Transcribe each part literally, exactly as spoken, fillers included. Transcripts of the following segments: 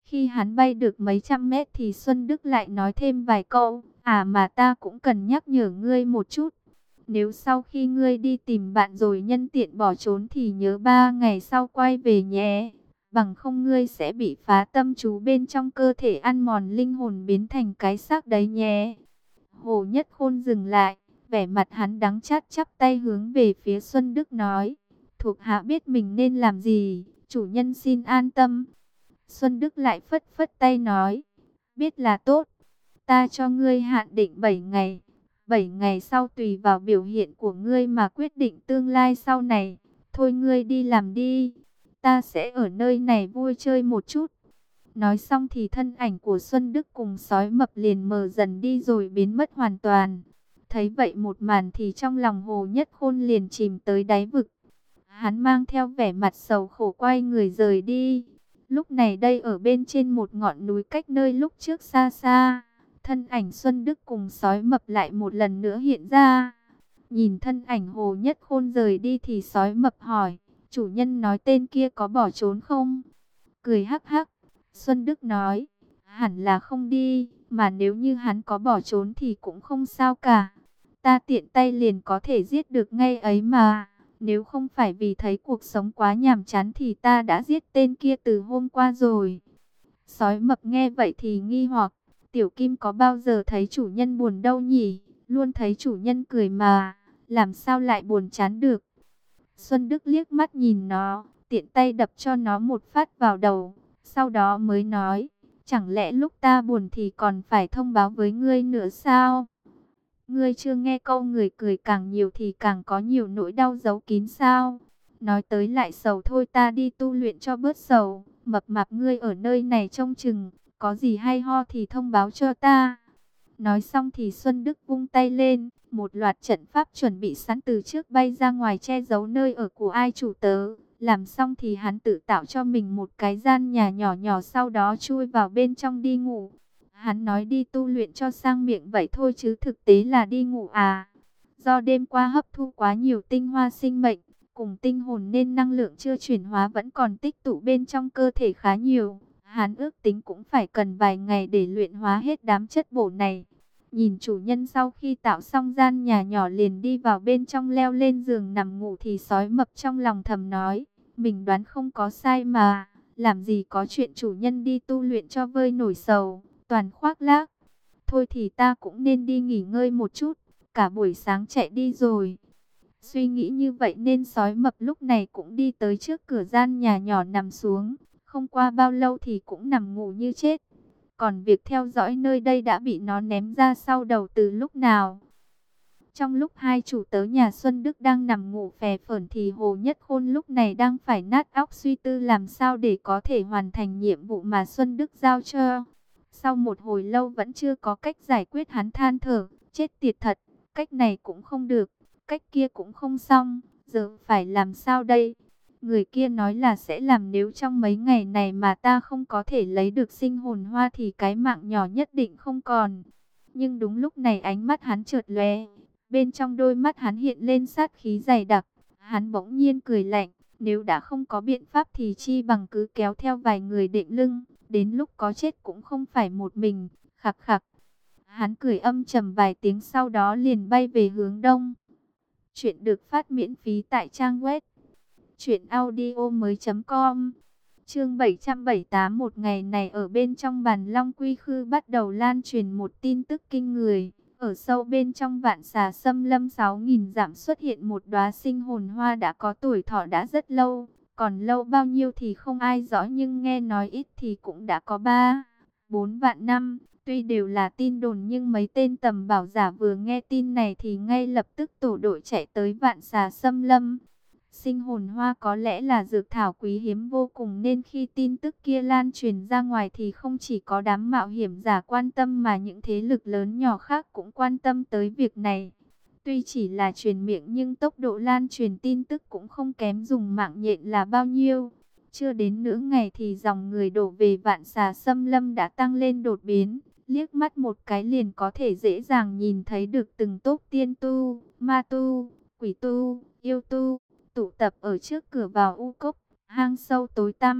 Khi hắn bay được mấy trăm mét thì Xuân Đức lại nói thêm vài câu. À mà ta cũng cần nhắc nhở ngươi một chút. Nếu sau khi ngươi đi tìm bạn rồi nhân tiện bỏ trốn thì nhớ ba ngày sau quay về nhé. Bằng không ngươi sẽ bị phá tâm chú bên trong cơ thể ăn mòn linh hồn biến thành cái xác đấy nhé. Hồ Nhất Khôn dừng lại, vẻ mặt hắn đắng chát chắp tay hướng về phía Xuân Đức nói. Thuộc hạ biết mình nên làm gì, chủ nhân xin an tâm. Xuân Đức lại phất phất tay nói. Biết là tốt, ta cho ngươi hạn định bảy ngày. Bảy ngày sau tùy vào biểu hiện của ngươi mà quyết định tương lai sau này. Thôi ngươi đi làm đi, ta sẽ ở nơi này vui chơi một chút. Nói xong thì thân ảnh của Xuân Đức cùng sói mập liền mờ dần đi rồi biến mất hoàn toàn. Thấy vậy một màn thì trong lòng Hồ Nhất Khôn liền chìm tới đáy vực. Hắn mang theo vẻ mặt sầu khổ quay người rời đi. Lúc này đây ở bên trên một ngọn núi cách nơi lúc trước xa xa, thân ảnh Xuân Đức cùng sói mập lại một lần nữa hiện ra. Nhìn thân ảnh Hồ Nhất Khôn rời đi thì sói mập hỏi, chủ nhân nói tên kia có bỏ trốn không? Cười hắc hắc, Xuân Đức nói, hẳn là không đi, mà nếu như hắn có bỏ trốn thì cũng không sao cả. Ta tiện tay liền có thể giết được ngay ấy mà. Nếu không phải vì thấy cuộc sống quá nhàm chán thì ta đã giết tên kia từ hôm qua rồi. Sói mập nghe vậy thì nghi hoặc, Tiểu Kim có bao giờ thấy chủ nhân buồn đâu nhỉ? Luôn thấy chủ nhân cười mà, làm sao lại buồn chán được? Xuân Đức liếc mắt nhìn nó, tiện tay đập cho nó một phát vào đầu, sau đó mới nói, chẳng lẽ lúc ta buồn thì còn phải thông báo với ngươi nữa sao? Ngươi chưa nghe câu người cười càng nhiều thì càng có nhiều nỗi đau giấu kín sao? Nói tới lại sầu thôi, ta đi tu luyện cho bớt sầu. Mập mạp ngươi ở nơi này trông chừng, có gì hay ho thì thông báo cho ta. Nói xong thì Xuân Đức vung tay lên, một loạt trận pháp chuẩn bị sẵn từ trước bay ra ngoài che giấu nơi ở của ai chủ tớ. Làm xong thì hắn tự tạo cho mình một cái gian nhà nhỏ nhỏ, sau đó chui vào bên trong đi ngủ. Hắn nói đi tu luyện cho sang miệng vậy thôi chứ thực tế là đi ngủ à. Do đêm qua hấp thu quá nhiều tinh hoa sinh mệnh cùng tinh hồn nên năng lượng chưa chuyển hóa vẫn còn tích tụ bên trong cơ thể khá nhiều. Hắn ước tính cũng phải cần vài ngày để luyện hóa hết đám chất bổ này. Nhìn chủ nhân sau khi tạo xong gian nhà nhỏ liền đi vào bên trong leo lên giường nằm ngủ thì sói mập trong lòng thầm nói, mình đoán không có sai mà, làm gì có chuyện chủ nhân đi tu luyện cho vơi nổi sầu, toàn khoác lác. Thôi thì ta cũng nên đi nghỉ ngơi một chút, cả buổi sáng chạy đi rồi. Suy nghĩ như vậy nên sói mập lúc này cũng đi tới trước cửa gian nhà nhỏ nằm xuống, không qua bao lâu thì cũng nằm ngủ như chết. Còn việc theo dõi nơi đây đã bị nó ném ra sau đầu từ lúc nào. Trong lúc hai chủ tớ nhà Xuân Đức đang nằm ngủ phè phởn thì Hồ Nhất Khôn lúc này đang phải nát óc suy tư làm sao để có thể hoàn thành nhiệm vụ mà Xuân Đức giao cho. Sau một hồi lâu vẫn chưa có cách giải quyết, hắn than thở, chết tiệt thật, cách này cũng không được, cách kia cũng không xong, giờ phải làm sao đây? Người kia nói là sẽ làm, nếu trong mấy ngày này mà ta không có thể lấy được sinh hồn hoa thì cái mạng nhỏ nhất định không còn. Nhưng đúng lúc này ánh mắt hắn chợt lóe, bên trong đôi mắt hắn hiện lên sát khí dày đặc. Hắn bỗng nhiên cười lạnh, nếu đã không có biện pháp thì chi bằng cứ kéo theo vài người đệm lưng, đến lúc có chết cũng không phải một mình. Khặc khặc. Hắn cười âm trầm vài tiếng sau đó liền bay về hướng đông. Chuyện được phát miễn phí tại trang web truyện audio mới chấm com. Chương bảy trăm bảy mươi tám. Một ngày này ở bên trong Bàn Long Quy Khư bắt đầu lan truyền một tin tức kinh người. Ở sâu bên trong Vạn Xà Xâm Lâm sáu nghìn dặm xuất hiện một đóa sinh hồn hoa đã có tuổi thọ đã rất lâu. Còn lâu bao nhiêu thì không ai rõ, nhưng nghe nói ít thì cũng đã có ba, bốn vạn năm. Tuy đều là tin đồn nhưng mấy tên tầm bảo giả vừa nghe tin này thì ngay lập tức tổ đội chạy tới Vạn Xà Xâm Lâm. Sinh hồn hoa có lẽ là dược thảo quý hiếm vô cùng nên khi tin tức kia lan truyền ra ngoài thì không chỉ có đám mạo hiểm giả quan tâm mà những thế lực lớn nhỏ khác cũng quan tâm tới việc này. Tuy chỉ là truyền miệng nhưng tốc độ lan truyền tin tức cũng không kém dùng mạng nhện là bao nhiêu. Chưa đến nửa ngày thì dòng người đổ về Vạn Xà Xâm Lâm đã tăng lên đột biến. Liếc mắt một cái liền có thể dễ dàng nhìn thấy được từng tốp tiên tu, ma tu, quỷ tu, yêu tu tụ tập ở trước cửa vào u cốc, hang sâu tối tăm.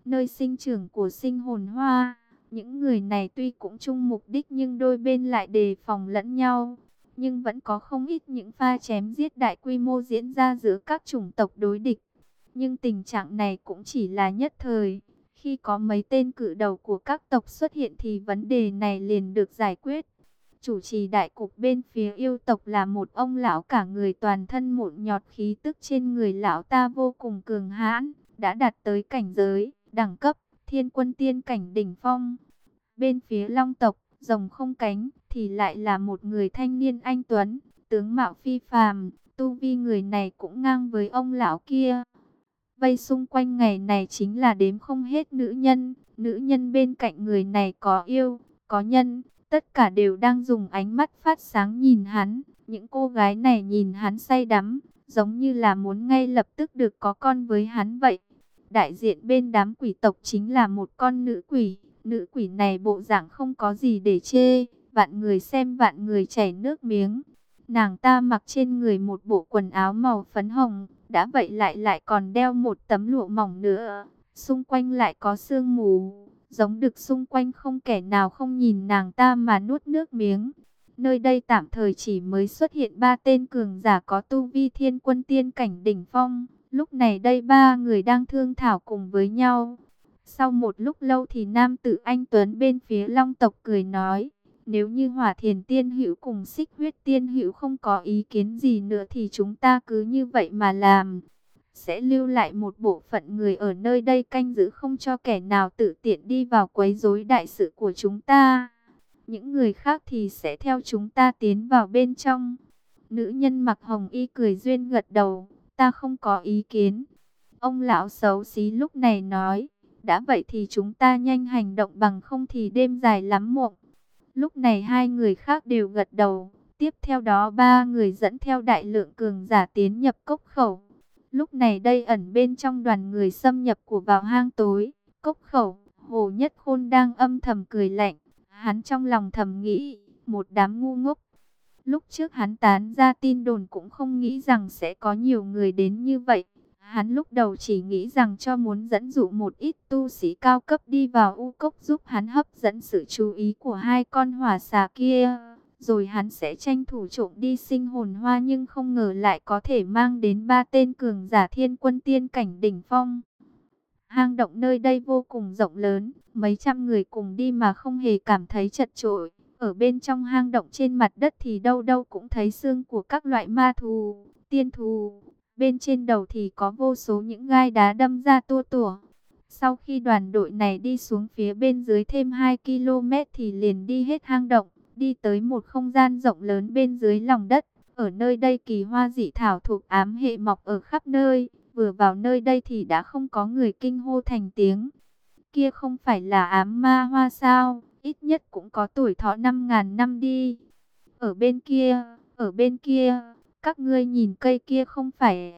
nơi sinh trưởng của sinh hồn hoa. Những người này tuy cũng chung mục đích nhưng đôi bên lại đề phòng lẫn nhau. Nhưng vẫn có không ít những pha chém giết đại quy mô diễn ra giữa các chủng tộc đối địch. Nhưng tình trạng này cũng chỉ là nhất thời. Khi có mấy tên cự đầu của các tộc xuất hiện thì vấn đề này liền được giải quyết. Chủ trì đại cục bên phía yêu tộc là một ông lão cả người toàn thân mụn nhọt, khí tức trên người lão ta vô cùng cường hãn, đã đạt tới cảnh giới, đẳng cấp, thiên quân tiên cảnh đỉnh phong. Bên phía long tộc, rồng không cánh, thì lại là một người thanh niên anh tuấn, tướng mạo phi phàm, tu vi người này cũng ngang với ông lão kia. Vây xung quanh ngày này chính là đếm không hết nữ nhân, nữ nhân bên cạnh người này có yêu, có nhân, tất cả đều đang dùng ánh mắt phát sáng nhìn hắn. Những cô gái này nhìn hắn say đắm, giống như là muốn ngay lập tức được có con với hắn vậy. Đại diện bên đám quỷ tộc chính là một con nữ quỷ. Nữ quỷ này bộ dạng không có gì để chê, vạn người xem vạn người chảy nước miếng. Nàng ta mặc trên người một bộ quần áo màu phấn hồng, đã vậy lại lại còn đeo một tấm lụa mỏng nữa. Xung quanh lại có sương mù, giống đực xung quanh, không kẻ nào không nhìn nàng ta mà nuốt nước miếng. Nơi đây tạm thời chỉ mới xuất hiện ba tên cường giả có tu vi thiên quân tiên cảnh đỉnh phong. Lúc này đây ba người đang thương thảo cùng với nhau. Sau một lúc lâu thì nam tử anh tuấn bên phía long tộc cười nói: nếu như Hỏa Thiền Tiên Hữu cùng Xích Huyết Tiên Hữu không có ý kiến gì nữa thì chúng ta cứ như vậy mà làm. Sẽ lưu lại một bộ phận người ở nơi đây canh giữ không cho kẻ nào tự tiện đi vào quấy rối đại sự của chúng ta. Những người khác thì sẽ theo chúng ta tiến vào bên trong. Nữ nhân mặc hồng y cười duyên gật đầu: ta không có ý kiến. Ông lão xấu xí lúc này nói: đã vậy thì chúng ta nhanh hành động, bằng không thì đêm dài lắm mộng. Lúc này hai người khác đều gật đầu. Tiếp theo đó ba người dẫn theo đại lượng cường giả tiến nhập cốc khẩu. Lúc này đây ẩn bên trong đoàn người xâm nhập của vào hang tối, cốc khẩu, Hồ Nhất Khôn đang âm thầm cười lạnh. Hắn trong lòng thầm nghĩ, một đám ngu ngốc. Lúc trước hắn tán ra tin đồn cũng không nghĩ rằng sẽ có nhiều người đến như vậy. Hắn lúc đầu chỉ nghĩ rằng cho muốn dẫn dụ một ít tu sĩ cao cấp đi vào u cốc giúp hắn hấp dẫn sự chú ý của hai con hỏa xà kia. Rồi hắn sẽ tranh thủ trộm đi sinh hồn hoa, nhưng không ngờ lại có thể mang đến ba tên cường giả thiên quân tiên cảnh đỉnh phong. Hang động nơi đây vô cùng rộng lớn, mấy trăm người cùng đi mà không hề cảm thấy chật chội. Ở bên trong hang động trên mặt đất thì đâu đâu cũng thấy xương của các loại ma thú, tiên thú. Bên trên đầu thì có vô số những gai đá đâm ra tua tủa. Sau khi đoàn đội này đi xuống phía bên dưới thêm hai ki lô mét thì liền đi hết hang động, đi tới một không gian rộng lớn bên dưới lòng đất. Ở nơi đây kỳ hoa dị thảo thuộc ám hệ mọc ở khắp nơi. Vừa vào nơi đây thì đã không có người kinh hô thành tiếng. Kia không phải là ám ma hoa sao? Ít nhất cũng có tuổi thọ năm ngàn năm đi. Ở bên kia, ở bên kia, các ngươi nhìn cây kia không phải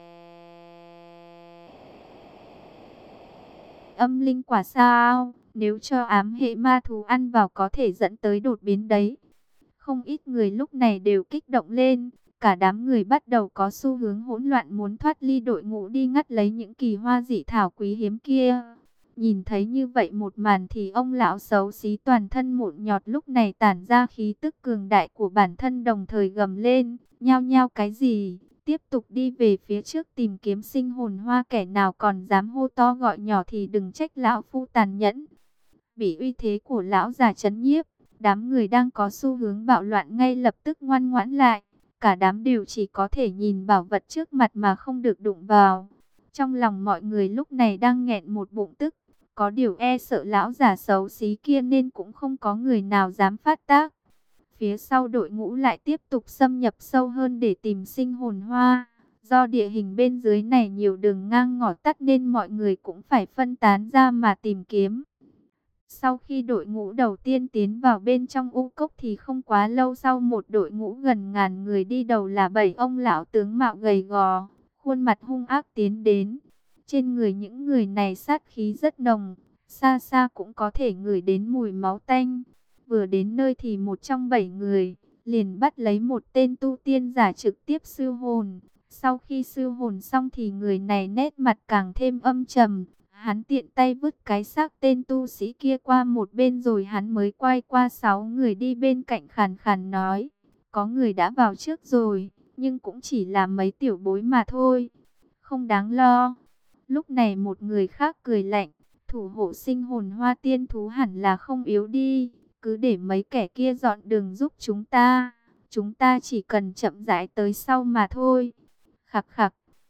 âm linh quả sao? Nếu cho ám hệ ma thú ăn vào có thể dẫn tới đột biến đấy. Không ít người lúc này đều kích động lên. Cả đám người bắt đầu có xu hướng hỗn loạn, muốn thoát ly đội ngũ đi ngắt lấy những kỳ hoa dị thảo quý hiếm kia. Nhìn thấy như vậy một màn thì ông lão xấu xí toàn thân mụn nhọt lúc này tản ra khí tức cường đại của bản thân, đồng thời gầm lên: nhao nhao cái gì? Tiếp tục đi về phía trước tìm kiếm sinh hồn hoa, kẻ nào còn dám hô to gọi nhỏ thì đừng trách lão phu tàn nhẫn. Bị uy thế của lão già trấn nhiếp, đám người đang có xu hướng bạo loạn ngay lập tức ngoan ngoãn lại. Cả đám đều chỉ có thể nhìn bảo vật trước mặt mà không được đụng vào. Trong lòng mọi người lúc này đang nghẹn một bụng tức. Có điều e sợ lão già xấu xí kia nên cũng không có người nào dám phát tác. Phía sau đội ngũ lại tiếp tục xâm nhập sâu hơn để tìm sinh hồn hoa. Do địa hình bên dưới này nhiều đường ngang ngõ tắt nên mọi người cũng phải phân tán ra mà tìm kiếm. Sau khi đội ngũ đầu tiên tiến vào bên trong u cốc thì không quá lâu sau, một đội ngũ gần ngàn người đi đầu là bảy ông lão tướng mạo gầy gò, khuôn mặt hung ác tiến đến. Trên người những người này sát khí rất nồng, xa xa cũng có thể ngửi đến mùi máu tanh. Vừa đến nơi thì một trong bảy người liền bắt lấy một tên tu tiên giả trực tiếp siêu hồn. Sau khi siêu hồn xong thì người này nét mặt càng thêm âm trầm. Hắn tiện tay vứt cái xác tên tu sĩ kia qua một bên rồi hắn mới quay qua sáu người đi bên cạnh khàn khàn nói. Có người đã vào trước rồi, nhưng cũng chỉ là mấy tiểu bối mà thôi. Không đáng lo. Lúc này một người khác cười lạnh. Thủ hộ sinh hồn hoa tiên thú hẳn là không yếu đi. Cứ để mấy kẻ kia dọn đường giúp chúng ta. Chúng ta chỉ cần chậm rãi tới sau mà thôi. Khặc khặc.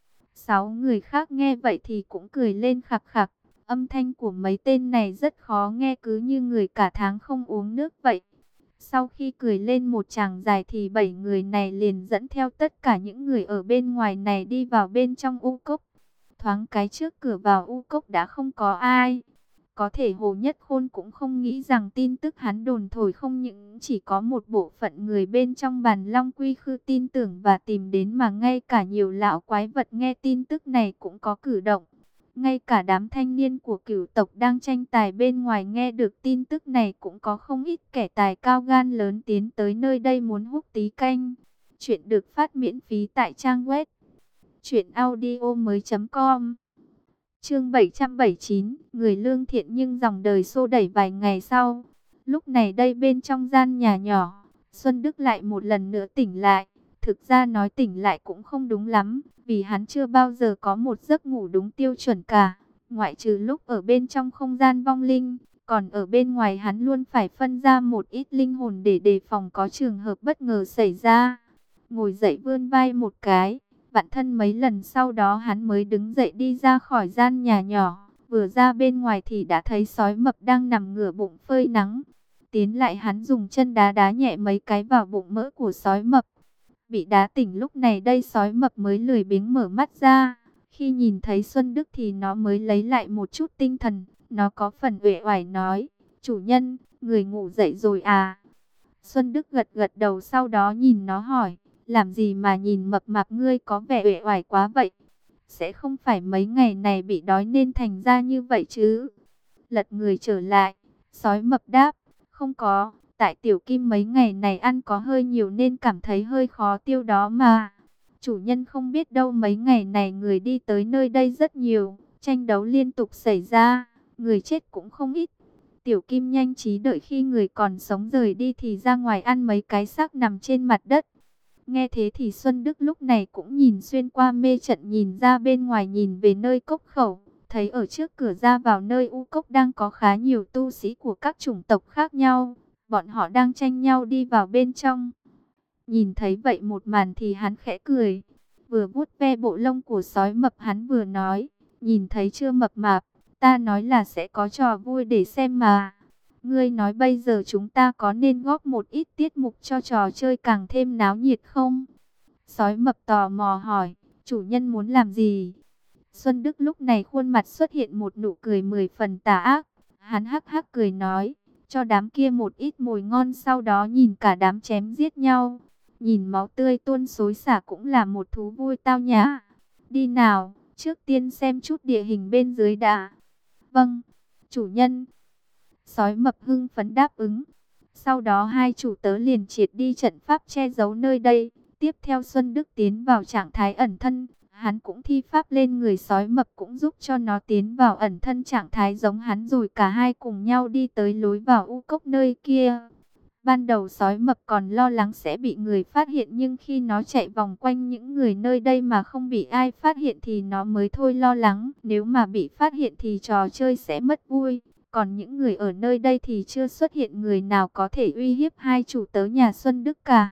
Sáu người khác nghe vậy thì cũng cười lên khặc khặc. Âm thanh của mấy tên này rất khó nghe, cứ như người cả tháng không uống nước vậy. Sau khi cười lên một tràng dài thì bảy người này liền dẫn theo tất cả những người ở bên ngoài này đi vào bên trong u cốc. Thoáng cái trước cửa vào u cốc đã không có ai. Có thể Hồ Nhất Khôn cũng không nghĩ rằng tin tức hắn đồn thổi không những chỉ có một bộ phận người bên trong Bàn Long Quy Khư tin tưởng và tìm đến, mà ngay cả nhiều lão quái vật nghe tin tức này cũng có cử động. Ngay cả đám thanh niên của cửu tộc đang tranh tài bên ngoài nghe được tin tức này cũng có không ít kẻ tài cao gan lớn tiến tới nơi đây muốn húp tí canh. Chuyện được phát miễn phí tại trang web truyện audio mới chấm com. Chương bảy trăm bảy mươi chín, người lương thiện nhưng dòng đời xô đẩy vài ngày sau. Lúc này đây bên trong gian nhà nhỏ, Xuân Đức lại một lần nữa tỉnh lại. Thực ra nói tỉnh lại cũng không đúng lắm, vì hắn chưa bao giờ có một giấc ngủ đúng tiêu chuẩn cả. Ngoại trừ lúc ở bên trong không gian vong linh, còn ở bên ngoài hắn luôn phải phân ra một ít linh hồn để đề phòng có trường hợp bất ngờ xảy ra. Ngồi dậy vươn vai một cái, vặn thân mấy lần sau đó hắn mới đứng dậy đi ra khỏi gian nhà nhỏ. Vừa ra bên ngoài thì đã thấy sói mập đang nằm ngửa bụng phơi nắng. Tiến lại hắn dùng chân đá đá nhẹ mấy cái vào bụng mỡ của sói mập. Bị đá tỉnh lúc này đây sói mập mới lười biếng mở mắt ra. Khi nhìn thấy Xuân Đức thì nó mới lấy lại một chút tinh thần. Nó có phần uể oải nói, chủ nhân, người ngủ dậy rồi à? Xuân Đức gật gật đầu, sau đó nhìn nó hỏi, làm gì mà nhìn mập mạp ngươi có vẻ uể oải quá vậy? Sẽ không phải mấy ngày này bị đói nên thành ra như vậy chứ? Lật người trở lại, sói mập đáp, không có, tại tiểu kim mấy ngày này ăn có hơi nhiều nên cảm thấy hơi khó tiêu đó mà. Chủ nhân không biết đâu, mấy ngày này người đi tới nơi đây rất nhiều, tranh đấu liên tục xảy ra, người chết cũng không ít. Tiểu kim nhanh trí đợi khi người còn sống rời đi thì ra ngoài ăn mấy cái xác nằm trên mặt đất. Nghe thế thì Xuân Đức lúc này cũng nhìn xuyên qua mê trận nhìn ra bên ngoài, nhìn về nơi cốc khẩu. Thấy ở trước cửa ra vào nơi u cốc đang có khá nhiều tu sĩ của các chủng tộc khác nhau. Bọn họ đang tranh nhau đi vào bên trong. Nhìn thấy vậy một màn thì hắn khẽ cười. Vừa vuốt ve bộ lông của sói mập hắn vừa nói, nhìn thấy chưa mập mạp, ta nói là sẽ có trò vui để xem mà. Ngươi nói bây giờ chúng ta có nên góp một ít tiết mục cho trò chơi càng thêm náo nhiệt không? Sói mập tò mò hỏi, chủ nhân muốn làm gì? Xuân Đức lúc này khuôn mặt xuất hiện một nụ cười mười phần tà ác. Hắn hắc hắc cười nói, cho đám kia một ít mồi ngon, sau đó nhìn cả đám chém giết nhau. Nhìn máu tươi tuôn xối xả cũng là một thú vui tao nhã. Đi nào, trước tiên xem chút địa hình bên dưới đã. Vâng, chủ nhân. Sói mập hưng phấn đáp ứng. Sau đó hai chủ tớ liền triệt đi trận pháp che giấu nơi đây. Tiếp theo Xuân Đức tiến vào trạng thái ẩn thân. Hắn cũng thi pháp lên người sói mập cũng giúp cho nó tiến vào ẩn thân trạng thái giống hắn, rồi cả hai cùng nhau đi tới lối vào u cốc nơi kia. Ban đầu sói mập còn lo lắng sẽ bị người phát hiện, nhưng khi nó chạy vòng quanh những người nơi đây mà không bị ai phát hiện thì nó mới thôi lo lắng. Nếu mà bị phát hiện thì trò chơi sẽ mất vui. Còn những người ở nơi đây thì chưa xuất hiện người nào có thể uy hiếp hai chủ tớ nhà Xuân Đức cả.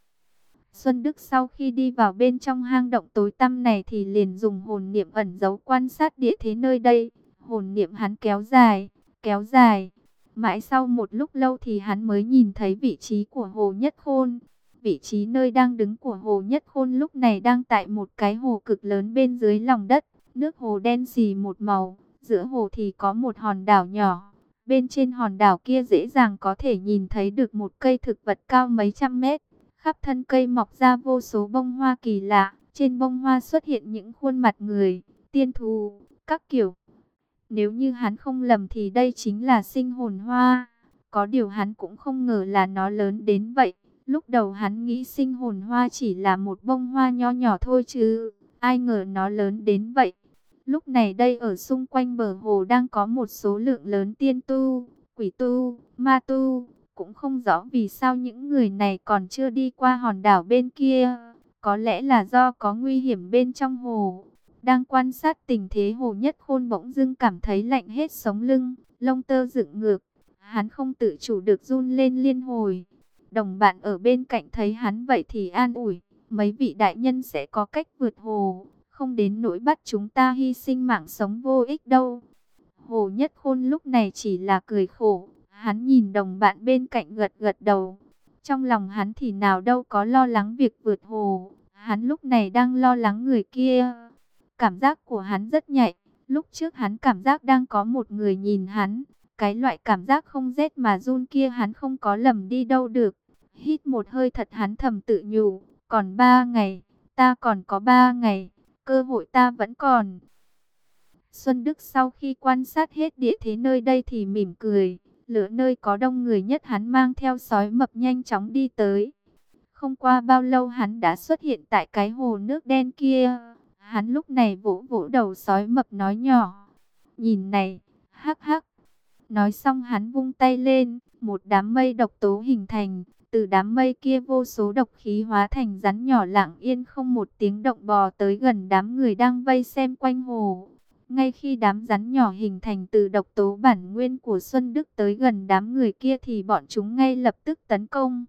Xuân Đức sau khi đi vào bên trong hang động tối tăm này thì liền dùng hồn niệm ẩn giấu quan sát địa thế nơi đây. Hồn niệm hắn kéo dài, kéo dài. Mãi sau một lúc lâu thì hắn mới nhìn thấy vị trí của Hồ Nhất Khôn. Vị trí nơi đang đứng của Hồ Nhất Khôn lúc này đang tại một cái hồ cực lớn bên dưới lòng đất. Nước hồ đen xì một màu, giữa hồ thì có một hòn đảo nhỏ. Bên trên hòn đảo kia dễ dàng có thể nhìn thấy được một cây thực vật cao mấy trăm mét. Khắp thân cây mọc ra vô số bông hoa kỳ lạ. Trên bông hoa xuất hiện những khuôn mặt người, tiên thú, các kiểu. Nếu như hắn không lầm thì đây chính là sinh hồn hoa. Có điều hắn cũng không ngờ là nó lớn đến vậy. Lúc đầu hắn nghĩ sinh hồn hoa chỉ là một bông hoa nho nhỏ thôi chứ. Ai ngờ nó lớn đến vậy. Lúc này đây ở xung quanh bờ hồ đang có một số lượng lớn tiên tu, quỷ tu, ma tu. Cũng không rõ vì sao những người này còn chưa đi qua hòn đảo bên kia. Có lẽ là do có nguy hiểm bên trong hồ. Đang quan sát tình thế, Hồ Nhất Khôn bỗng dưng cảm thấy lạnh hết sống lưng, lông tơ dựng ngược. Hắn không tự chủ được run lên liên hồi. Đồng bạn ở bên cạnh thấy hắn vậy thì an ủi, mấy vị đại nhân sẽ có cách vượt hồ, không đến nỗi bắt chúng ta hy sinh mạng sống vô ích đâu. Hồ Nhất Khôn lúc này chỉ là cười khổ, hắn nhìn đồng bạn bên cạnh gật gật đầu. Trong lòng hắn thì nào đâu có lo lắng việc vượt hồ, hắn lúc này đang lo lắng người kia. Cảm giác của hắn rất nhạy, lúc trước hắn cảm giác đang có một người nhìn hắn. Cái loại cảm giác không rét mà run kia hắn không có lầm đi đâu được. Hít một hơi thật hắn thầm tự nhủ, còn ba ngày, ta còn có ba ngày, cơ hội ta vẫn còn. Xuân Đức sau khi quan sát hết địa thế nơi đây thì mỉm cười, lửa nơi có đông người nhất hắn mang theo sói mập nhanh chóng đi tới. Không qua bao lâu hắn đã xuất hiện tại cái hồ nước đen kia. Hắn lúc này vỗ vỗ đầu sói mập nói nhỏ, nhìn này, hắc hắc. Nói xong hắn vung tay lên, một đám mây độc tố hình thành. Từ đám mây kia vô số độc khí hóa thành rắn nhỏ lặng yên không một tiếng động bò tới gần đám người đang vây xem quanh hồ. Ngay khi đám rắn nhỏ hình thành từ độc tố bản nguyên của Xuân Đức tới gần đám người kia thì bọn chúng ngay lập tức tấn công.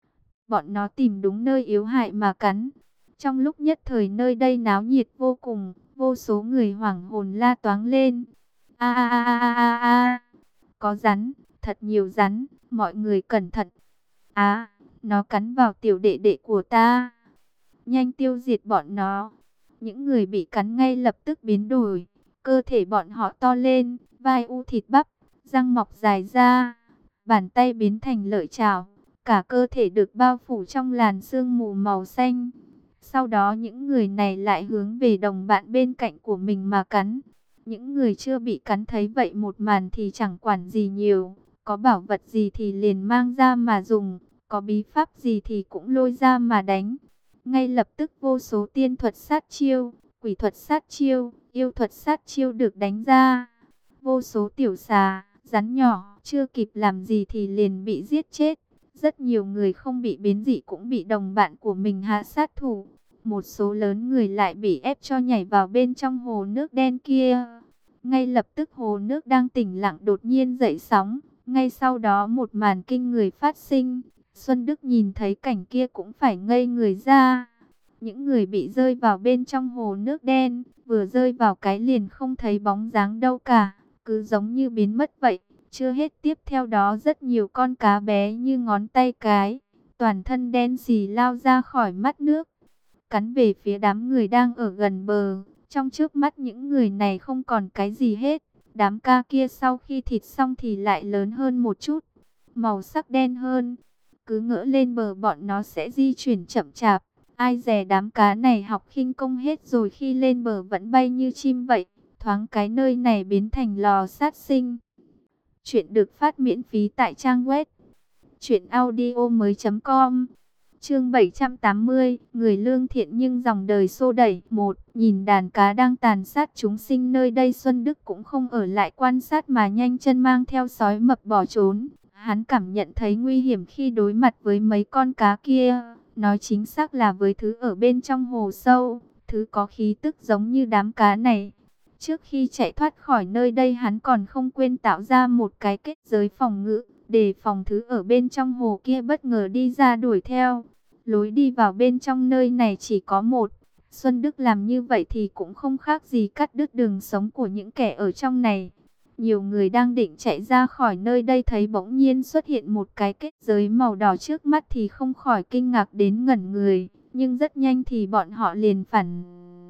Bọn nó tìm đúng nơi yếu hại mà cắn. Trong lúc nhất thời nơi đây náo nhiệt vô cùng, vô số người hoảng hồn la toáng lên. A a a a a a, có rắn, thật nhiều rắn, mọi người cẩn thận. À, nó cắn vào tiểu đệ đệ của ta. Nhanh tiêu diệt bọn nó. Những người bị cắn ngay lập tức biến đổi. Cơ thể bọn họ to lên, vai u thịt bắp, răng mọc dài ra. Bàn tay biến thành lợi chảo. Cả cơ thể được bao phủ trong làn sương mù màu xanh. Sau đó những người này lại hướng về đồng bạn bên cạnh của mình mà cắn. Những người chưa bị cắn thấy vậy một màn thì chẳng quản gì nhiều. Có bảo vật gì thì liền mang ra mà dùng. Có bí pháp gì thì cũng lôi ra mà đánh. Ngay lập tức vô số tiên thuật sát chiêu, quỷ thuật sát chiêu, yêu thuật sát chiêu được đánh ra. Vô số tiểu xà, rắn nhỏ, chưa kịp làm gì thì liền bị giết chết. Rất nhiều người không bị biến dị cũng bị đồng bạn của mình hạ sát thủ. Một số lớn người lại bị ép cho nhảy vào bên trong hồ nước đen kia. Ngay lập tức hồ nước đang tĩnh lặng đột nhiên dậy sóng. Ngay sau đó một màn kinh người phát sinh. Xuân Đức nhìn thấy cảnh kia cũng phải ngây người ra. Những người bị rơi vào bên trong hồ nước đen, vừa rơi vào cái liền không thấy bóng dáng đâu cả, cứ giống như biến mất vậy. Chưa hết, tiếp theo đó rất nhiều con cá bé như ngón tay cái, toàn thân đen xì lao ra khỏi mắt nước, cắn về phía đám người đang ở gần bờ. Trong trước mắt những người này không còn cái gì hết. Đám cá kia sau khi thịt xong thì lại lớn hơn một chút, màu sắc đen hơn. Cứ ngỡ lên bờ bọn nó sẽ di chuyển chậm chạp. Ai dè đám cá này học khinh công hết rồi, khi lên bờ vẫn bay như chim vậy. Thoáng cái nơi này biến thành lò sát sinh. Chuyện được phát miễn phí tại trang web truyện audio mới chấm com. Chương bảy trăm tám mươi, người lương thiện nhưng dòng đời xô đẩy. Một, nhìn đàn cá đang tàn sát chúng sinh nơi đây, Xuân Đức cũng không ở lại quan sát mà nhanh chân mang theo sói mập bỏ trốn. Hắn cảm nhận thấy nguy hiểm khi đối mặt với mấy con cá kia. Nói chính xác là với thứ ở bên trong hồ sâu, thứ có khí tức giống như đám cá này. Trước khi chạy thoát khỏi nơi đây, hắn còn không quên tạo ra một cái kết giới phòng ngự, để phòng thứ ở bên trong hồ kia bất ngờ đi ra đuổi theo. Lối đi vào bên trong nơi này chỉ có một. Xuân Đức làm như vậy thì cũng không khác gì cắt đứt đường sống của những kẻ ở trong này. Nhiều người đang định chạy ra khỏi nơi đây thấy bỗng nhiên xuất hiện một cái kết giới màu đỏ trước mắt thì không khỏi kinh ngạc đến ngẩn người. Nhưng rất nhanh thì bọn họ liền phản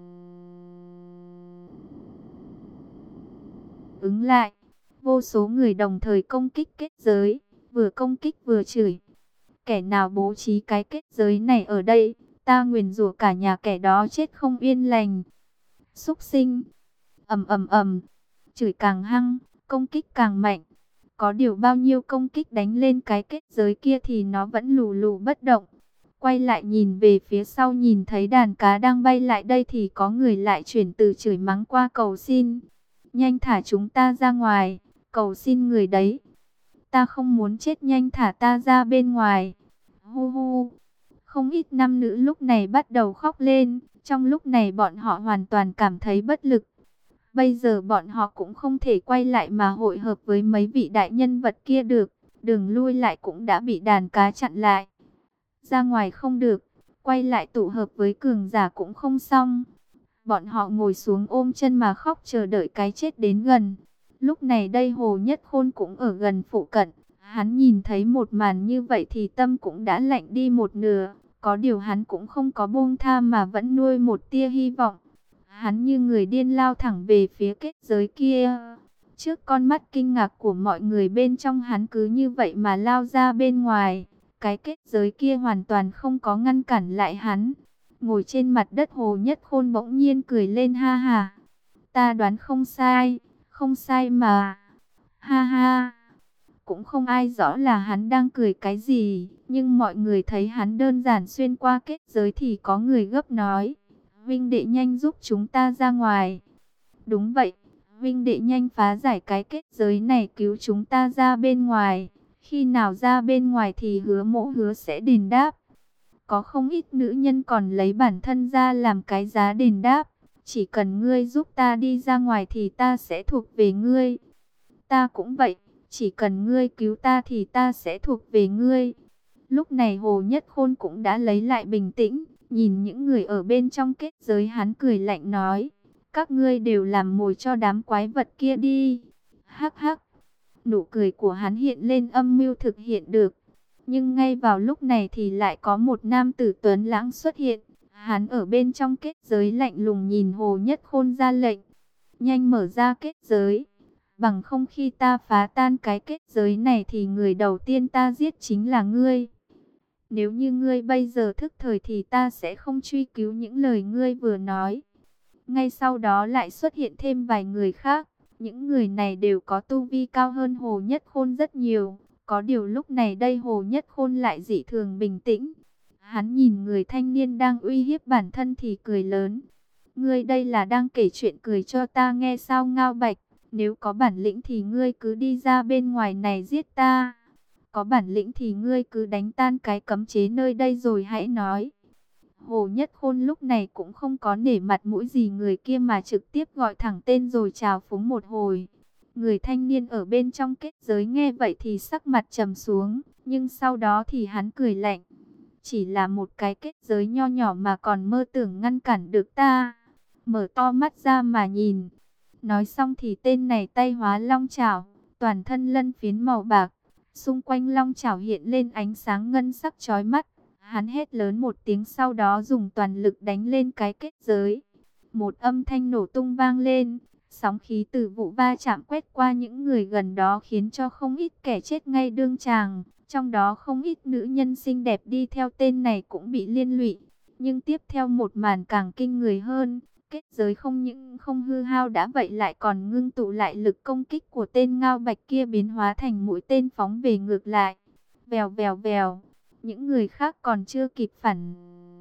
ứng lại. Vô số người đồng thời công kích kết giới, vừa công kích vừa chửi. Kẻ nào bố trí cái kết giới này ở đây, ta nguyền rủa cả nhà kẻ đó chết không yên lành. Súc sinh. Ầm ầm ầm. Chửi càng hăng, công kích càng mạnh. Có điều bao nhiêu công kích đánh lên cái kết giới kia thì nó vẫn lù lù bất động. Quay lại nhìn về phía sau, nhìn thấy đàn cá đang bay lại đây thì có người lại chuyển từ chửi mắng qua cầu xin. Nhanh thả chúng ta ra ngoài, cầu xin người đấy. Ta không muốn chết, nhanh thả ta ra bên ngoài. Hu hu. Không ít nam nữ lúc này bắt đầu khóc lên. Trong lúc này bọn họ hoàn toàn cảm thấy bất lực. Bây giờ bọn họ cũng không thể quay lại mà hội hợp với mấy vị đại nhân vật kia được. Đường lui lại cũng đã bị đàn cá chặn lại. Ra ngoài không được, quay lại tụ hợp với cường giả cũng không xong. Bọn họ ngồi xuống ôm chân mà khóc, chờ đợi cái chết đến gần. Lúc này đây Hồ Nhất Khôn cũng ở gần phụ cận. Hắn nhìn thấy một màn như vậy thì tâm cũng đã lạnh đi một nửa. Có điều hắn cũng không có buông tha mà vẫn nuôi một tia hy vọng. Hắn như người điên lao thẳng về phía kết giới kia. Trước con mắt kinh ngạc của mọi người bên trong, hắn cứ như vậy mà lao ra bên ngoài. Cái kết giới kia hoàn toàn không có ngăn cản lại hắn. Ngồi trên mặt đất, Hồ Nhất Khôn bỗng nhiên cười lên, ha ha. Ta đoán không sai, không sai mà. Ha ha. Cũng không ai rõ là hắn đang cười cái gì, nhưng mọi người thấy hắn đơn giản xuyên qua kết giới thì có người gấp nói. Vinh đệ nhanh giúp chúng ta ra ngoài. Đúng vậy, Vinh đệ nhanh phá giải cái kết giới này cứu chúng ta ra bên ngoài. Khi nào ra bên ngoài thì hứa mỗ hứa sẽ đền đáp. Có không ít nữ nhân còn lấy bản thân ra làm cái giá đền đáp. Chỉ cần ngươi giúp ta đi ra ngoài thì ta sẽ thuộc về ngươi. Ta cũng vậy, chỉ cần ngươi cứu ta thì ta sẽ thuộc về ngươi. Lúc này Hồ Nhất Khôn cũng đã lấy lại bình tĩnh. Nhìn những người ở bên trong kết giới, hắn cười lạnh nói. Các ngươi đều làm mồi cho đám quái vật kia đi. Hắc hắc. Nụ cười của hắn hiện lên âm mưu thực hiện được. Nhưng ngay vào lúc này thì lại có một nam tử tuấn lãng xuất hiện. Hắn ở bên trong kết giới lạnh lùng nhìn Hồ Nhất Khôn ra lệnh. Nhanh mở ra kết giới. Bằng không khi ta phá tan cái kết giới này thì người đầu tiên ta giết chính là ngươi. Nếu như ngươi bây giờ thức thời thì ta sẽ không truy cứu những lời ngươi vừa nói. Ngay sau đó lại xuất hiện thêm vài người khác. Những người này đều có tu vi cao hơn Hồ Nhất Khôn rất nhiều. Có điều lúc này đây Hồ Nhất Khôn lại dị thường bình tĩnh. Hắn nhìn người thanh niên đang uy hiếp bản thân thì cười lớn. Ngươi đây là đang kể chuyện cười cho ta nghe sao Ngao Bạch? Nếu có bản lĩnh thì ngươi cứ đi ra bên ngoài này giết ta. Có bản lĩnh thì ngươi cứ đánh tan cái cấm chế nơi đây rồi hãy nói. Hồ Nhất Khôn lúc này cũng không có nể mặt mũi gì người kia mà trực tiếp gọi thẳng tên rồi chào phúng một hồi. Người thanh niên ở bên trong kết giới nghe vậy thì sắc mặt trầm xuống, nhưng sau đó thì hắn cười lạnh. Chỉ là một cái kết giới nho nhỏ mà còn mơ tưởng ngăn cản được ta. Mở to mắt ra mà nhìn. Nói xong thì tên này tay hóa long chảo, toàn thân lân phiến màu bạc. Xung quanh long chảo hiện lên ánh sáng ngân sắc chói mắt. Hắn hét lớn một tiếng, sau đó dùng toàn lực đánh lên cái kết giới. Một âm thanh nổ tung vang lên. Sóng khí từ vụ va chạm quét qua những người gần đó khiến cho không ít kẻ chết ngay đương tràng. Trong đó không ít nữ nhân xinh đẹp đi theo tên này cũng bị liên lụy. Nhưng tiếp theo một màn càng kinh người hơn. Kết giới không những không hư hao đã vậy lại còn ngưng tụ lại lực công kích của tên Ngao Bạch kia biến hóa thành mũi tên phóng về ngược lại. Vèo vèo vèo. Những người khác còn chưa kịp phản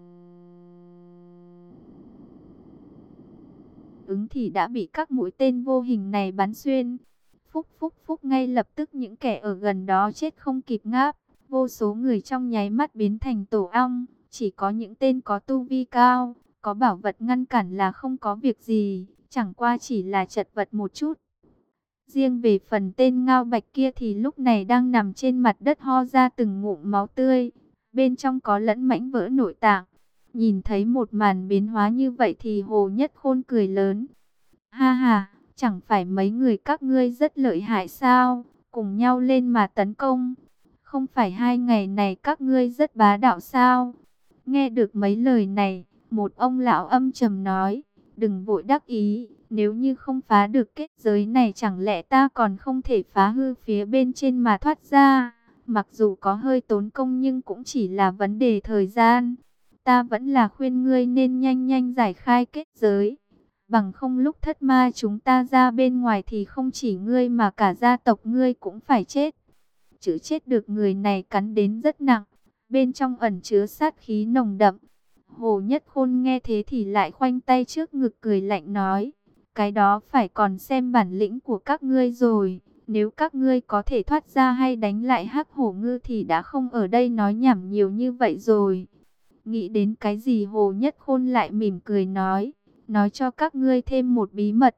ứng thì đã bị các mũi tên vô hình này bắn xuyên. Phúc phúc phúc, ngay lập tức những kẻ ở gần đó chết không kịp ngáp. Vô số người trong nháy mắt biến thành tổ ong. Chỉ có những tên có tu vi cao, có bảo vật ngăn cản là không có việc gì. Chẳng qua chỉ là chật vật một chút. Riêng về phần tên Ngao Bạch kia thì lúc này đang nằm trên mặt đất ho ra từng ngụm máu tươi. Bên trong có lẫn mảnh vỡ nội tạng. Nhìn thấy một màn biến hóa như vậy thì Hồ Nhất Khôn cười lớn. Ha ha, chẳng phải mấy người các ngươi rất lợi hại sao? Cùng nhau lên mà tấn công. Không phải hai ngày này các ngươi rất bá đạo sao? Nghe được mấy lời này, một ông lão âm trầm nói. Đừng vội đắc ý, nếu như không phá được kết giới này chẳng lẽ ta còn không thể phá hư phía bên trên mà thoát ra? Mặc dù có hơi tốn công nhưng cũng chỉ là vấn đề thời gian. Ta vẫn là khuyên ngươi nên nhanh nhanh giải khai kết giới. Bằng không lúc thất ma chúng ta ra bên ngoài thì không chỉ ngươi mà cả gia tộc ngươi cũng phải chết. Chữ chết được người này cắn đến rất nặng. bên trong ẩn chứa sát khí nồng đậm. Hồ Nhất Khôn nghe thế thì lại khoanh tay trước ngực cười lạnh nói, cái đó phải còn xem bản lĩnh của các ngươi rồi. Nếu các ngươi có thể thoát ra hay đánh lại Hắc Hổ Ngư thì đã không ở đây nói nhảm nhiều như vậy rồi. Nghĩ đến cái gì Hồ Nhất Khôn lại mỉm cười nói, nói cho các ngươi thêm một bí mật.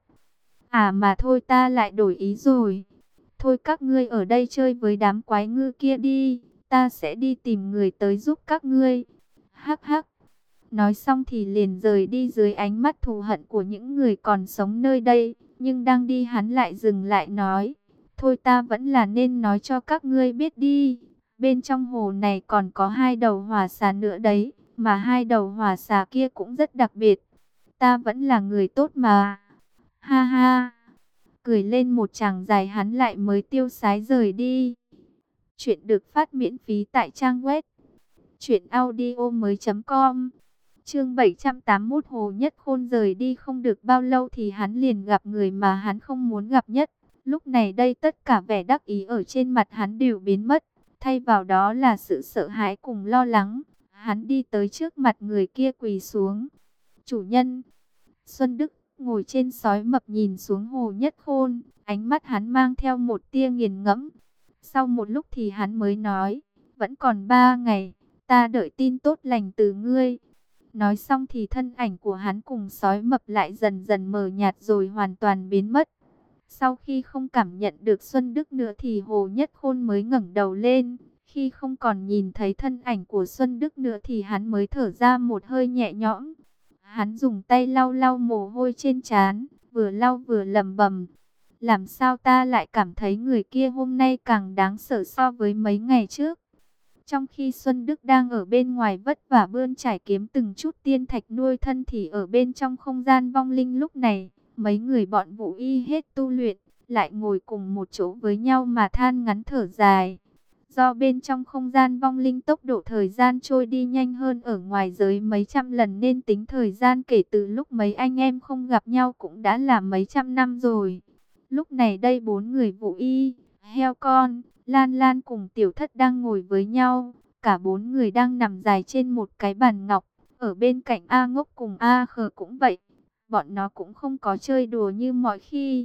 À mà thôi, ta lại đổi ý rồi. Thôi các ngươi ở đây chơi với đám quái ngư kia đi, ta sẽ đi tìm người tới giúp các ngươi. Hắc hắc. Nói xong thì liền rời đi dưới ánh mắt thù hận của những người còn sống nơi đây. Nhưng đang đi hắn lại dừng lại nói, thôi ta vẫn là nên nói cho các ngươi biết đi. Bên trong hồ này còn có hai đầu hỏa xà nữa đấy, mà hai đầu hỏa xà kia cũng rất đặc biệt. Ta vẫn là người tốt mà. Ha ha. Cười lên một tràng dài hắn lại mới tiêu sái rời đi. Chuyện được phát miễn phí tại trang web truyện audio mới chấm com. Chương bảy trăm tám mươi mốt. Hồ Nhất Khôn rời đi không được bao lâu thì hắn liền gặp người mà hắn không muốn gặp nhất. Lúc này đây tất cả vẻ đắc ý ở trên mặt hắn đều biến mất, thay vào đó là sự sợ hãi cùng lo lắng. Hắn đi tới trước mặt người kia quỳ xuống. Chủ nhân. Xuân Đức ngồi trên sói mập nhìn xuống Hồ Nhất Khôn, ánh mắt hắn mang theo một tia nghiền ngẫm. Sau một lúc thì hắn mới nói, vẫn còn ba ngày, ta đợi tin tốt lành từ ngươi. Nói xong thì thân ảnh của hắn cùng sói mập lại dần dần mờ nhạt rồi hoàn toàn biến mất. Sau khi không cảm nhận được Xuân Đức nữa thì Hồ Nhất Khôn mới ngẩng đầu lên. Khi không còn nhìn thấy thân ảnh của Xuân Đức nữa thì hắn mới thở ra một hơi nhẹ nhõm. Hắn dùng tay lau lau mồ hôi trên trán, vừa lau vừa lẩm bẩm, làm sao ta lại cảm thấy người kia hôm nay càng đáng sợ so với mấy ngày trước. Trong khi Xuân Đức đang ở bên ngoài vất vả bươn trải kiếm từng chút tiên thạch nuôi thân thì ở bên trong không gian vong linh lúc này, mấy người bọn Vũ Y hết tu luyện, lại ngồi cùng một chỗ với nhau mà than ngắn thở dài. Do bên trong không gian vong linh tốc độ thời gian trôi đi nhanh hơn ở ngoài giới mấy trăm lần nên tính thời gian kể từ lúc mấy anh em không gặp nhau cũng đã là mấy trăm năm rồi. Lúc này đây bốn người Vũ Y, Heo Con, Lan Lan cùng Tiểu Thất đang ngồi với nhau. Cả bốn người đang nằm dài trên một cái bàn ngọc. Ở bên cạnh A Ngốc cùng A Khờ cũng vậy. Bọn nó cũng không có chơi đùa như mọi khi.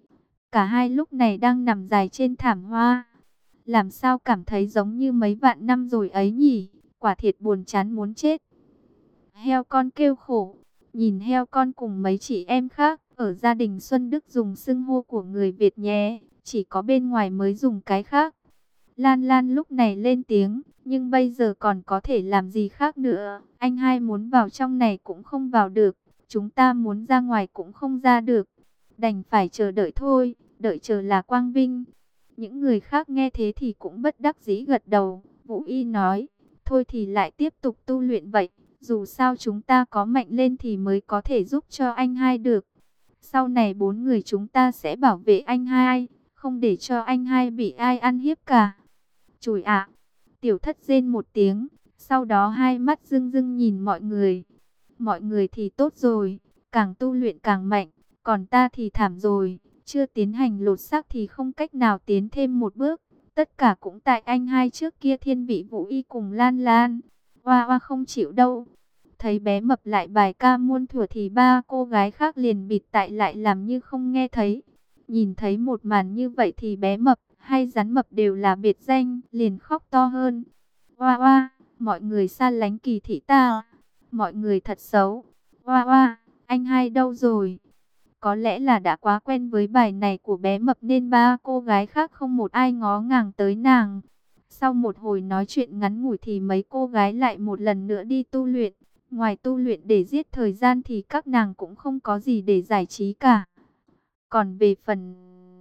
Cả hai lúc này đang nằm dài trên thảm hoa. Làm sao cảm thấy giống như mấy vạn năm rồi ấy nhỉ? Quả thiệt buồn chán muốn chết. Heo Con kêu khổ. Nhìn Heo Con cùng mấy chị em khác. Ở gia đình Xuân Đức dùng xưng hô của người Việt nhé. Chỉ có bên ngoài mới dùng cái khác. Lan Lan lúc này lên tiếng. Nhưng bây giờ còn có thể làm gì khác nữa. Anh hai muốn vào trong này cũng không vào được. Chúng ta muốn ra ngoài cũng không ra được. Đành phải chờ đợi thôi. Đợi chờ là quang vinh. Những người khác nghe thế thì cũng bất đắc dĩ gật đầu. Vũ Y nói, thôi thì lại tiếp tục tu luyện vậy. Dù sao chúng ta có mạnh lên thì mới có thể giúp cho anh hai được. Sau này bốn người chúng ta sẽ bảo vệ anh hai, không để cho anh hai bị ai ăn hiếp cả. Chùi ạ! Tiểu Thất rên một tiếng, sau đó hai mắt rưng rưng nhìn mọi người. Mọi người thì tốt rồi, càng tu luyện càng mạnh, còn ta thì thảm rồi. Chưa tiến hành lột xác thì không cách nào tiến thêm một bước. Tất cả cũng tại anh hai trước kia Thiên Vị Vũ Y cùng Lan Lan. Hoa hoa không chịu đâu. Thấy bé mập lại bài ca muôn thuở thì ba cô gái khác liền bịt tai lại làm như không nghe thấy. Nhìn thấy một màn như vậy thì bé mập hay rắn mập đều là biệt danh, liền khóc to hơn. Hoa hoa, mọi người xa lánh Kỳ thị ta. Mọi người thật xấu. Hoa hoa, anh hai đâu rồi? Có lẽ là đã quá quen với bài này của bé mập nên ba cô gái khác không một ai ngó ngàng tới nàng. Sau một hồi nói chuyện ngắn ngủi thì mấy cô gái lại một lần nữa đi tu luyện. Ngoài tu luyện để giết thời gian thì các nàng cũng không có gì để giải trí cả. Còn về phần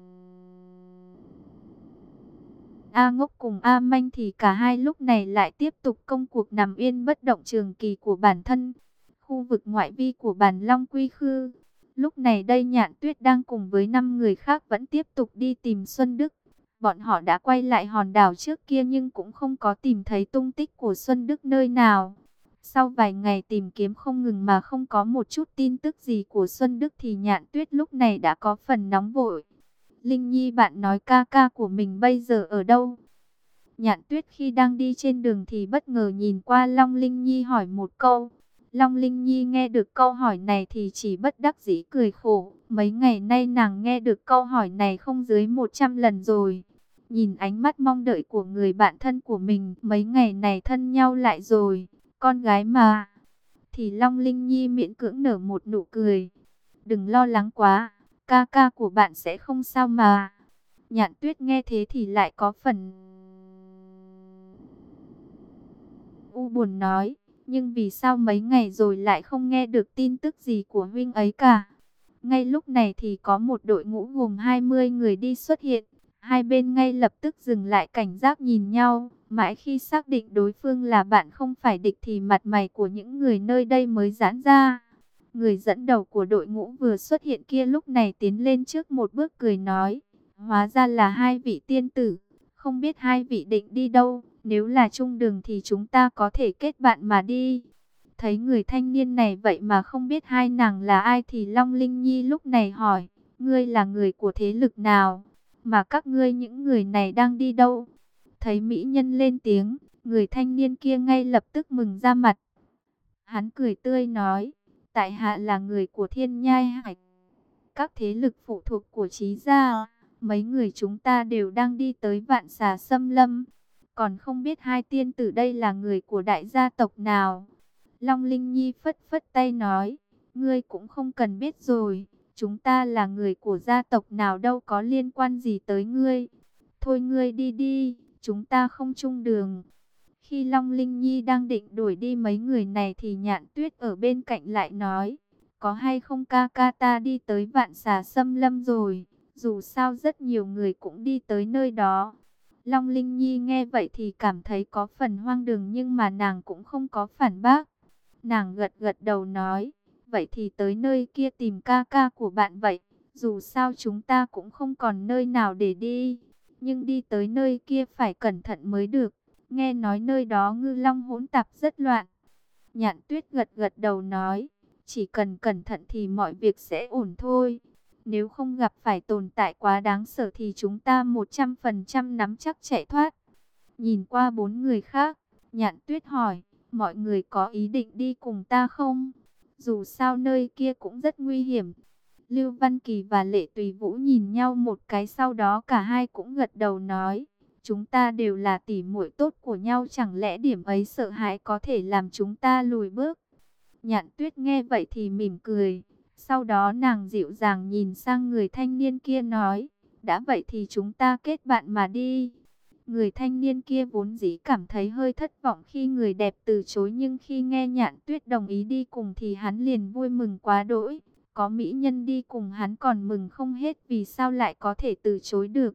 A Ngốc cùng A Manh thì cả hai lúc này lại tiếp tục công cuộc nằm yên bất động trường kỳ của bản thân. Khu vực ngoại vi của Bản Long Quy Khư. Lúc này đây Nhạn Tuyết đang cùng với năm người khác vẫn tiếp tục đi tìm Xuân Đức. Bọn họ đã quay lại hòn đảo trước kia nhưng cũng không có tìm thấy tung tích của Xuân Đức nơi nào. Sau vài ngày tìm kiếm không ngừng mà không có một chút tin tức gì của Xuân Đức thì Nhạn Tuyết lúc này đã có phần nóng vội. Linh Nhi, bạn nói ca ca của mình bây giờ ở đâu? Nhạn Tuyết khi đang đi trên đường thì bất ngờ nhìn qua Long Linh Nhi hỏi một câu. Long Linh Nhi nghe được câu hỏi này thì chỉ bất đắc dĩ cười khổ. Mấy ngày nay nàng nghe được câu hỏi này không dưới một trăm lần rồi. Nhìn ánh mắt mong đợi của người bạn thân của mình, mấy ngày này thân nhau lại rồi. Con gái mà. Thì Long Linh Nhi miễn cưỡng nở một nụ cười. Đừng lo lắng quá, ca ca của bạn sẽ không sao mà. Nhạn Tuyết nghe thế thì lại có phần u buồn nói, nhưng vì sao mấy ngày rồi lại không nghe được tin tức gì của huynh ấy cả. Ngay lúc này thì có một đội ngũ gồm hai mươi người đi xuất hiện. Hai bên ngay lập tức dừng lại cảnh giác nhìn nhau. Mãi khi xác định đối phương là bạn không phải địch thì mặt mày của những người nơi đây mới giãn ra. Người dẫn đầu của đội ngũ vừa xuất hiện kia lúc này tiến lên trước một bước cười nói. Hóa ra là hai vị tiên tử. Không biết hai vị định đi đâu. Nếu là chung đường thì chúng ta có thể kết bạn mà đi. Thấy người thanh niên này vậy mà không biết hai nàng là ai thì Long Linh Nhi lúc này hỏi. Ngươi là người của thế lực nào? Mà các ngươi những người này đang đi đâu? Thấy mỹ nhân lên tiếng, người thanh niên kia ngay lập tức mừng ra mặt. Hắn cười tươi nói. Tại hạ là người của Thiên Nhai Hải. Các thế lực phụ thuộc của Chí gia. Mấy người chúng ta đều đang đi tới Vạn Xà Xâm Lâm. Còn không biết hai tiên tử đây là người của đại gia tộc nào? Long Linh Nhi phất phất tay nói, ngươi cũng không cần biết rồi, chúng ta là người của gia tộc nào đâu có liên quan gì tới ngươi. Thôi ngươi đi đi, chúng ta không chung đường. Khi Long Linh Nhi đang định đuổi đi mấy người này thì Nhạn Tuyết ở bên cạnh lại nói, có hay không ca ca ta đi tới Vạn Xà Xâm Lâm rồi, dù sao rất nhiều người cũng đi tới nơi đó. Long Linh Nhi nghe vậy thì cảm thấy có phần hoang đường nhưng mà nàng cũng không có phản bác. Nàng gật gật đầu nói, vậy thì tới nơi kia tìm ca ca của bạn vậy. Dù sao chúng ta cũng không còn nơi nào để đi. Nhưng đi tới nơi kia phải cẩn thận mới được. Nghe nói nơi đó ngư long hỗn tạp rất loạn. Nhạn Tuyết gật gật đầu nói, chỉ cần cẩn thận thì mọi việc sẽ ổn thôi. Nếu không gặp phải tồn tại quá đáng sợ thì chúng ta một trăm phần trăm nắm chắc chạy thoát. Nhìn qua bốn người khác, Nhạn Tuyết hỏi, mọi người có ý định đi cùng ta không? Dù sao nơi kia cũng rất nguy hiểm. Lưu Văn Kỳ và Lệ Tùy Vũ nhìn nhau một cái, sau đó cả hai cũng gật đầu nói, chúng ta đều là tỉ muội tốt của nhau, chẳng lẽ điểm ấy sợ hãi có thể làm chúng ta lùi bước? Nhạn Tuyết nghe vậy thì mỉm cười, sau đó nàng dịu dàng nhìn sang người thanh niên kia nói, đã vậy thì chúng ta kết bạn mà đi. Người thanh niên kia vốn dĩ cảm thấy hơi thất vọng khi người đẹp từ chối, nhưng khi nghe Nhạn Tuyết đồng ý đi cùng thì hắn liền vui mừng quá đỗi. Có mỹ nhân đi cùng hắn còn mừng không hết, vì sao lại có thể từ chối được.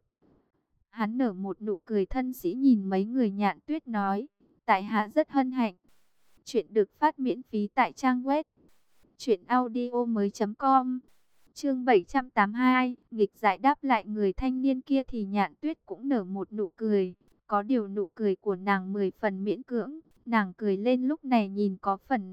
Hắn nở một nụ cười thân sĩ nhìn mấy người Nhạn Tuyết nói, tại hạ rất hân hạnh. Chuyện được phát miễn phí tại trang web truyện audio mới chấm com. Chương bảy trăm tám mươi hai, nghịch giải đáp lại người thanh niên kia thì Nhạn Tuyết cũng nở một nụ cười. Có điều nụ cười của nàng mười phần miễn cưỡng, nàng cười lên lúc này nhìn có phần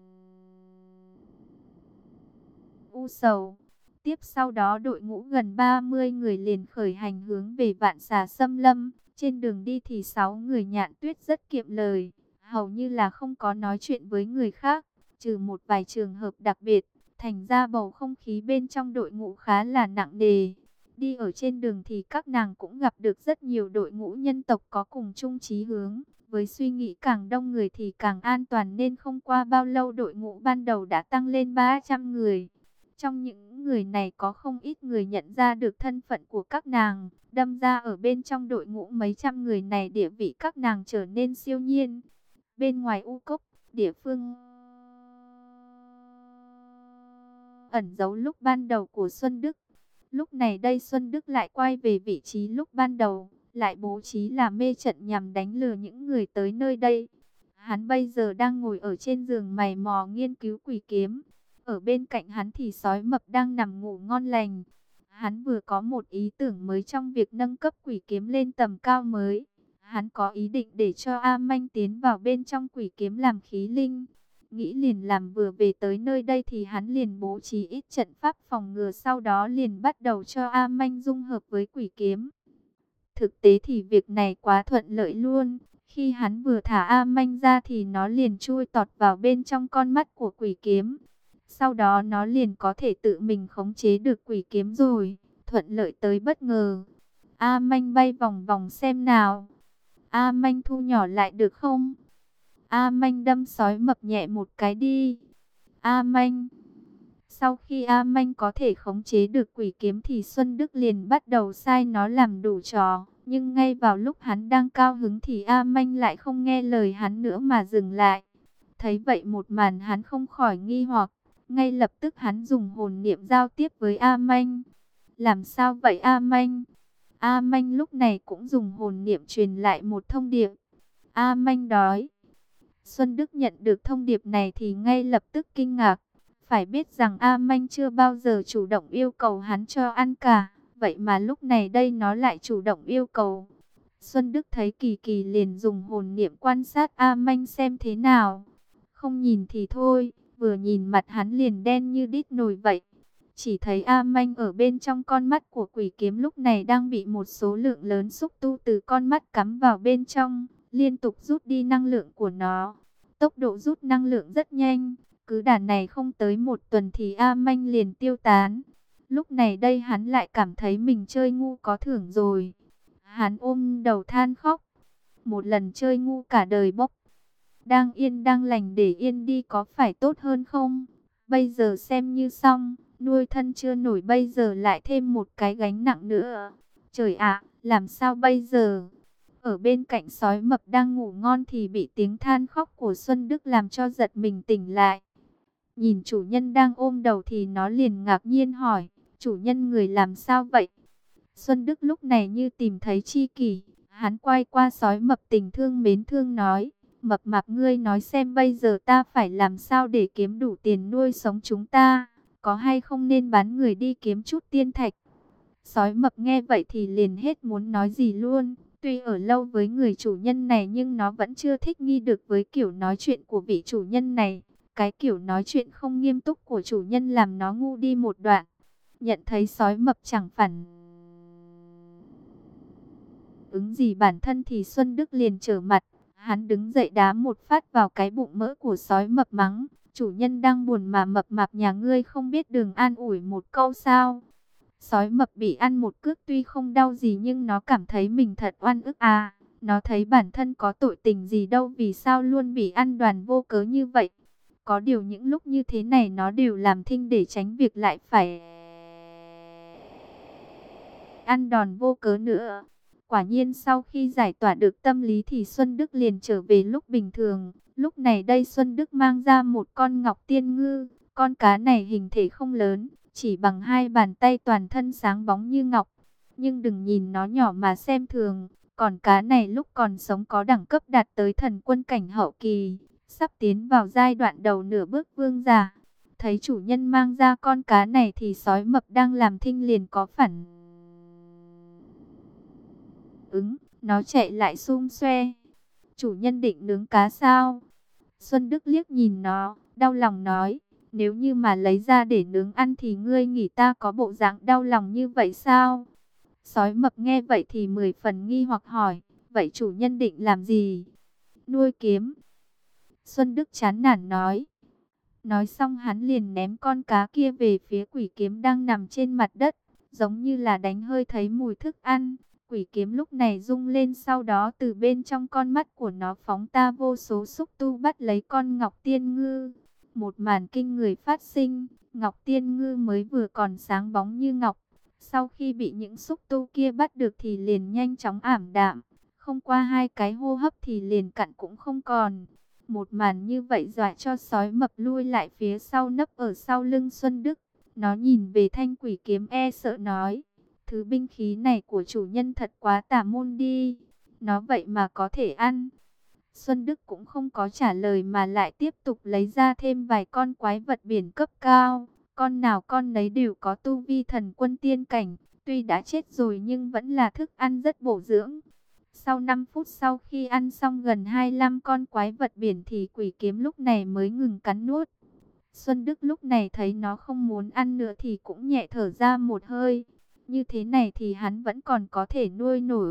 u sầu. Tiếp sau đó đội ngũ gần ba mươi người liền khởi hành hướng về Vạn Xà Xâm Lâm. Trên đường đi thì sáu người Nhạn Tuyết rất kiệm lời, hầu như là không có nói chuyện với người khác, trừ một vài trường hợp đặc biệt. Thành ra bầu không khí bên trong đội ngũ khá là nặng nề. Đi ở trên đường thì các nàng cũng gặp được rất nhiều đội ngũ nhân tộc có cùng chung chí hướng. Với suy nghĩ càng đông người thì càng an toàn, nên không qua bao lâu đội ngũ ban đầu đã tăng lên ba trăm người. Trong những người này có không ít người nhận ra được thân phận của các nàng. Đâm ra ở bên trong đội ngũ mấy trăm người này địa vị các nàng trở nên siêu nhiên. Bên ngoài U Cốc, địa phương ẩn giấu lúc ban đầu của Xuân Đức. Lúc này đây Xuân Đức lại quay về vị trí lúc ban đầu, lại bố trí là mê trận nhằm đánh lừa những người tới nơi đây. Hắn bây giờ đang ngồi ở trên giường mày mò nghiên cứu quỷ kiếm. Ở bên cạnh hắn thì sói mập đang nằm ngủ ngon lành. Hắn vừa có một ý tưởng mới trong việc nâng cấp quỷ kiếm lên tầm cao mới. Hắn có ý định để cho A Manh tiến vào bên trong quỷ kiếm làm khí linh. Nghĩ liền làm, vừa về tới nơi đây thì hắn liền bố trí ít trận pháp phòng ngừa, sau đó liền bắt đầu cho A Manh dung hợp với quỷ kiếm. Thực tế thì việc này quá thuận lợi luôn. Khi hắn vừa thả A Manh ra thì nó liền chui tọt vào bên trong con mắt của quỷ kiếm. Sau đó nó liền có thể tự mình khống chế được quỷ kiếm rồi. Thuận lợi tới bất ngờ. A Manh bay vòng vòng xem nào. A Manh thu nhỏ lại được không? A Manh đâm sói mập nhẹ một cái đi. A Manh. Sau khi A Manh có thể khống chế được quỷ kiếm thì Xuân Đức liền bắt đầu sai nó làm đủ trò. Nhưng ngay vào lúc hắn đang cao hứng thì A Manh lại không nghe lời hắn nữa mà dừng lại. Thấy vậy một màn hắn không khỏi nghi hoặc. Ngay lập tức hắn dùng hồn niệm giao tiếp với A Manh. Làm sao vậy A Manh? A Manh lúc này cũng dùng hồn niệm truyền lại một thông điệp. A Manh đói. Xuân Đức nhận được thông điệp này thì ngay lập tức kinh ngạc. Phải biết rằng A Manh chưa bao giờ chủ động yêu cầu hắn cho ăn cả. Vậy mà lúc này đây nó lại chủ động yêu cầu. Xuân Đức thấy kỳ kỳ liền dùng hồn niệm quan sát A Manh xem thế nào. Không nhìn thì thôi, vừa nhìn mặt hắn liền đen như đít nồi vậy. Chỉ thấy A Manh ở bên trong con mắt của quỷ kiếm lúc này đang bị một số lượng lớn xúc tu từ con mắt cắm vào bên trong, liên tục rút đi năng lượng của nó. Tốc độ rút năng lượng rất nhanh, cứ đà này không tới một tuần thì A Manh liền tiêu tán. Lúc này đây hắn lại cảm thấy mình chơi ngu có thưởng rồi. Hắn ôm đầu than khóc. Một lần chơi ngu cả đời bốc. Đang yên đang lành để yên đi có phải tốt hơn không? Bây giờ xem như xong. Nuôi thân chưa nổi bây giờ lại thêm một cái gánh nặng nữa. Trời ạ, làm sao bây giờ? Ở bên cạnh sói mập đang ngủ ngon thì bị tiếng than khóc của Xuân Đức làm cho giật mình tỉnh lại. Nhìn chủ nhân đang ôm đầu thì nó liền ngạc nhiên hỏi, chủ nhân người làm sao vậy? Xuân Đức lúc này như tìm thấy tri kỷ, hắn quay qua sói mập tình thương mến thương nói, mập mạp ngươi nói xem bây giờ ta phải làm sao để kiếm đủ tiền nuôi sống chúng ta, có hay không nên bán người đi kiếm chút tiên thạch? Sói mập nghe vậy thì liền hết muốn nói gì luôn. Tuy ở lâu với người chủ nhân này nhưng nó vẫn chưa thích nghi được với kiểu nói chuyện của vị chủ nhân này. Cái kiểu nói chuyện không nghiêm túc của chủ nhân làm nó ngu đi một đoạn. Nhận thấy sói mập chẳng phản ứng gì bản thân thì Xuân Đức liền trở mặt. Hắn đứng dậy đá một phát vào cái bụng mỡ của sói mập mắng. Chủ nhân đang buồn mà mập mạp nhà ngươi không biết đường an ủi một câu sao? Sói mập bị ăn một cước tuy không đau gì nhưng nó cảm thấy mình thật oan ức à. Nó thấy bản thân có tội tình gì đâu vì sao luôn bị ăn đòn vô cớ như vậy. Có điều những lúc như thế này nó đều làm thinh để tránh việc lại phải ăn đòn vô cớ nữa. Quả nhiên sau khi giải tỏa được tâm lý thì Xuân Đức liền trở về lúc bình thường. Lúc này đây Xuân Đức mang ra một con ngọc tiên ngư. Con cá này hình thể không lớn, chỉ bằng hai bàn tay toàn thân sáng bóng như ngọc. Nhưng đừng nhìn nó nhỏ mà xem thường. Còn cá này lúc còn sống có đẳng cấp đạt tới thần quân cảnh hậu kỳ. Sắp tiến vào giai đoạn đầu nửa bước vương giả. Thấy chủ nhân mang ra con cá này thì sói mập đang làm thinh liền có phản ứng, nó chạy lại xung xoe. Chủ nhân định nướng cá sao? Xuân Đức liếc nhìn nó, đau lòng nói, nếu như mà lấy ra để nướng ăn thì ngươi nghĩ ta có bộ dạng đau lòng như vậy sao? Sói mập nghe vậy thì mười phần nghi hoặc hỏi, vậy chủ nhân định làm gì? Nuôi kiếm. Xuân Đức chán nản nói. Nói xong hắn liền ném con cá kia về phía quỷ kiếm đang nằm trên mặt đất, giống như là đánh hơi thấy mùi thức ăn. Quỷ kiếm lúc này rung lên, sau đó từ bên trong con mắt của nó phóng ta vô số xúc tu bắt lấy con ngọc tiên ngư. Một màn kinh người phát sinh, ngọc tiên ngư mới vừa còn sáng bóng như ngọc. Sau khi bị những xúc tu kia bắt được thì liền nhanh chóng ảm đạm. Không qua hai cái hô hấp thì liền cặn cũng không còn. Một màn như vậy dọa cho sói mập lui lại phía sau nấp ở sau lưng Xuân Đức. Nó nhìn về thanh quỷ kiếm e sợ nói. Thứ binh khí này của chủ nhân thật quá tà môn đi. Nó vậy mà có thể ăn. Xuân Đức cũng không có trả lời mà lại tiếp tục lấy ra thêm vài con quái vật biển cấp cao. Con nào con nấy đều có tu vi thần quân tiên cảnh. Tuy đã chết rồi nhưng vẫn là thức ăn rất bổ dưỡng. Sau năm phút sau khi ăn xong gần hai mươi lăm con quái vật biển thì quỷ kiếm lúc này mới ngừng cắn nuốt. Xuân Đức lúc này thấy nó không muốn ăn nữa thì cũng nhẹ thở ra một hơi. Như thế này thì hắn vẫn còn có thể nuôi nổi.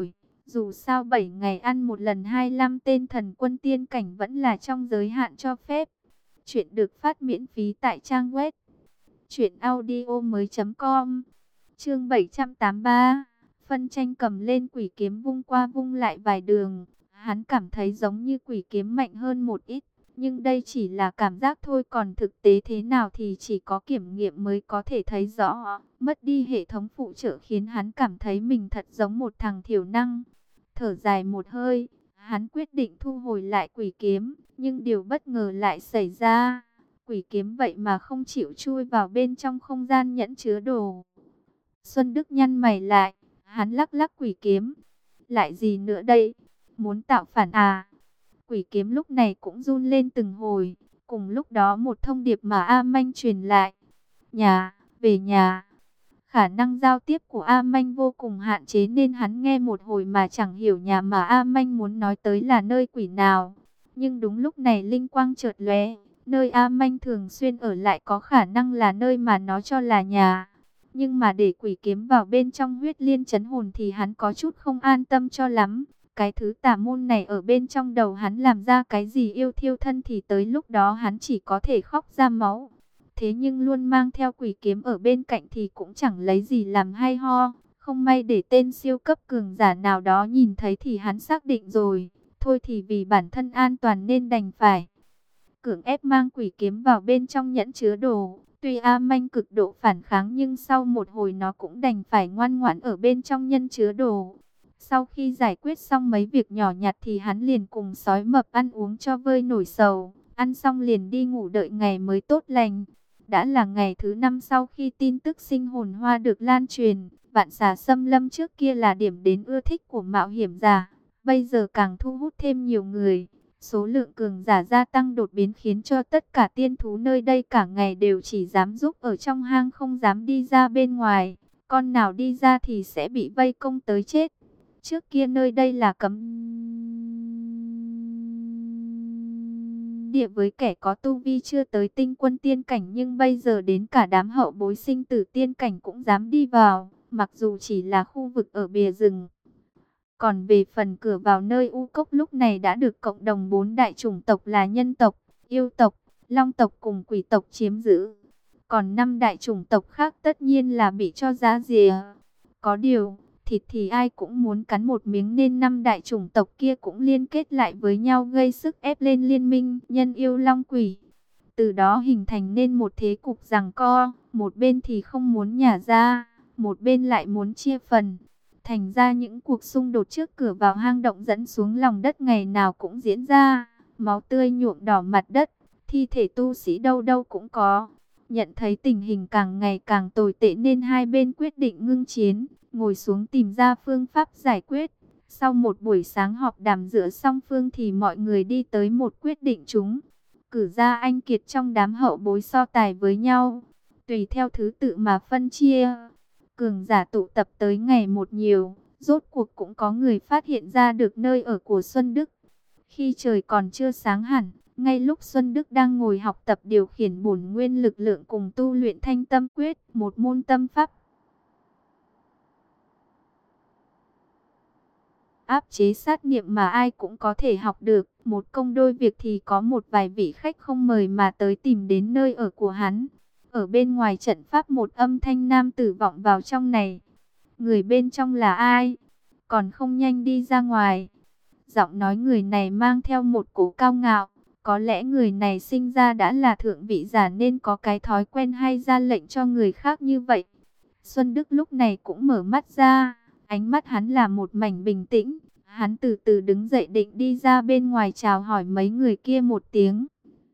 Dù sao bảy ngày ăn một lần hai mươi lăm tên thần quân tiên cảnh vẫn là trong giới hạn cho phép. Chuyện được phát miễn phí tại trang web truyện audio mới chấm com. Chương bảy trăm tám mươi ba. Phân tranh cầm lên quỷ kiếm vung qua vung lại vài đường. Hắn cảm thấy giống như quỷ kiếm mạnh hơn một ít. Nhưng đây chỉ là cảm giác thôi, còn thực tế thế nào thì chỉ có kiểm nghiệm mới có thể thấy rõ. Mất đi hệ thống phụ trợ khiến hắn cảm thấy mình thật giống một thằng thiểu năng. Thở dài một hơi, hắn quyết định thu hồi lại quỷ kiếm. Nhưng điều bất ngờ lại xảy ra. Quỷ kiếm vậy mà không chịu chui vào bên trong không gian nhẫn chứa đồ. Xuân Đức nhăn mày lại, hắn lắc lắc quỷ kiếm. Lại gì nữa đây? Muốn tạo phản à? Quỷ kiếm lúc này cũng run lên từng hồi. Cùng lúc đó một thông điệp mà A Manh truyền lại. Nhà, về nhà. Khả năng giao tiếp của A Manh vô cùng hạn chế nên hắn nghe một hồi mà chẳng hiểu nhà mà A Manh muốn nói tới là nơi quỷ nào. Nhưng đúng lúc này linh quang chợt lóe, nơi A Manh thường xuyên ở lại có khả năng là nơi mà nó cho là nhà. Nhưng mà để quỷ kiếm vào bên trong huyết liên trấn hồn thì hắn có chút không an tâm cho lắm. Cái thứ tà môn này ở bên trong đầu hắn làm ra cái gì yêu thiêu thân thì tới lúc đó hắn chỉ có thể khóc ra máu. Thế nhưng luôn mang theo quỷ kiếm ở bên cạnh thì cũng chẳng lấy gì làm hay ho. Không may để tên siêu cấp cường giả nào đó nhìn thấy thì hắn xác định rồi. Thôi thì vì bản thân an toàn nên đành phải cưỡng ép mang quỷ kiếm vào bên trong nhẫn chứa đồ. Tuy A Manh cực độ phản kháng nhưng sau một hồi nó cũng đành phải ngoan ngoãn ở bên trong nhẫn chứa đồ. Sau khi giải quyết xong mấy việc nhỏ nhặt thì hắn liền cùng sói mập ăn uống cho vơi nổi sầu. Ăn xong liền đi ngủ đợi ngày mới tốt lành. Đã là ngày thứ năm sau khi tin tức sinh hồn hoa được lan truyền. Vạn Xà Xâm Lâm trước kia là điểm đến ưa thích của mạo hiểm giả, bây giờ càng thu hút thêm nhiều người. Số lượng cường giả gia tăng đột biến khiến cho tất cả tiên thú nơi đây cả ngày đều chỉ dám giúp ở trong hang, không dám đi ra bên ngoài. Con nào đi ra thì sẽ bị vây công tới chết. Trước kia nơi đây là cấm địa với kẻ có tu vi chưa tới tinh quân tiên cảnh, nhưng bây giờ đến cả đám hậu bối sinh tử tiên cảnh cũng dám đi vào, mặc dù chỉ là khu vực ở bìa rừng. Còn về phần cửa vào nơi u cốc lúc này đã được cộng đồng bốn đại chủng tộc là nhân tộc, yêu tộc, long tộc cùng quỷ tộc chiếm giữ. Còn năm đại chủng tộc khác tất nhiên là bị cho giá rìa. Có điều, thịt thì ai cũng muốn cắn một miếng nên năm đại chủng tộc kia cũng liên kết lại với nhau gây sức ép lên liên minh nhân yêu long quỷ. Từ đó hình thành nên một thế cục giằng co, một bên thì không muốn nhả ra, một bên lại muốn chia phần. Thành ra những cuộc xung đột trước cửa vào hang động dẫn xuống lòng đất ngày nào cũng diễn ra. Máu tươi nhuộm đỏ mặt đất, thi thể tu sĩ đâu đâu cũng có. Nhận thấy tình hình càng ngày càng tồi tệ nên hai bên quyết định ngưng chiến, ngồi xuống tìm ra phương pháp giải quyết. Sau một buổi sáng họp đàm giữa song phương thì mọi người đi tới một quyết định chung. Cử ra anh kiệt trong đám hậu bối so tài với nhau, tùy theo thứ tự mà phân chia. Cường giả tụ tập tới ngày một nhiều, rốt cuộc cũng có người phát hiện ra được nơi ở của Xuân Đức. Khi trời còn chưa sáng hẳn, ngay lúc Xuân Đức đang ngồi học tập điều khiển bổn nguyên lực lượng cùng tu luyện Thanh Tâm Quyết, một môn tâm pháp áp chế sát niệm mà ai cũng có thể học được. Một công đôi việc thì có một vài vị khách không mời mà tới tìm đến nơi ở của hắn. Ở bên ngoài trận pháp một âm thanh nam tử vọng vào trong này. Người bên trong là ai? Còn không nhanh đi ra ngoài. Giọng nói người này mang theo một cổ cao ngạo. Có lẽ người này sinh ra đã là thượng vị giả nên có cái thói quen hay ra lệnh cho người khác như vậy. Xuân Đức lúc này cũng mở mắt ra. Ánh mắt hắn là một mảnh bình tĩnh. Hắn từ từ đứng dậy định đi ra bên ngoài chào hỏi mấy người kia một tiếng.